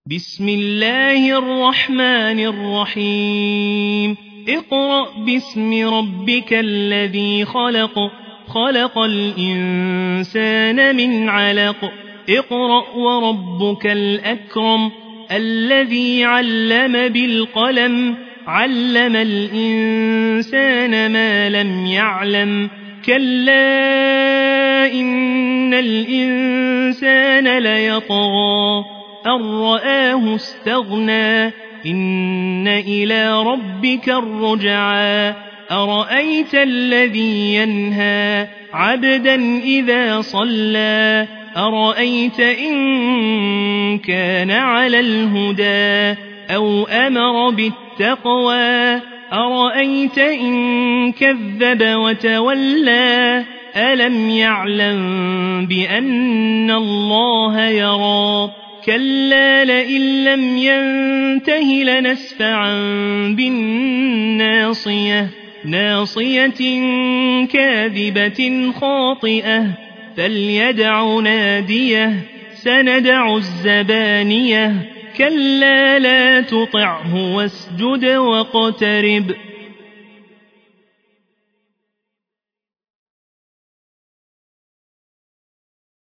بسم الله الرحمن الرحيم اقرأ باسم ربك الذي خلق خلق الإنسان من علق اقرأ وربك الأكرم الذي علم بالقلم علم الإنسان ما لم يعلم كلا إن الإنسان ليطغى أن رآه استغنى إن إلى ربك الرجعى أرأيت الذي ينهى عبدا إذا صلى أرأيت إن كان على الهدى أو أمر بالتقوى أرأيت إن كذب وتولى ألم يعلم بأن الله يرى كلا لئن لم ينته لنسفعا بالناصية ناصية كاذبة خاطئة فليدع ناديه سندع الزبانية كلا لا تطعه واسجد واقترب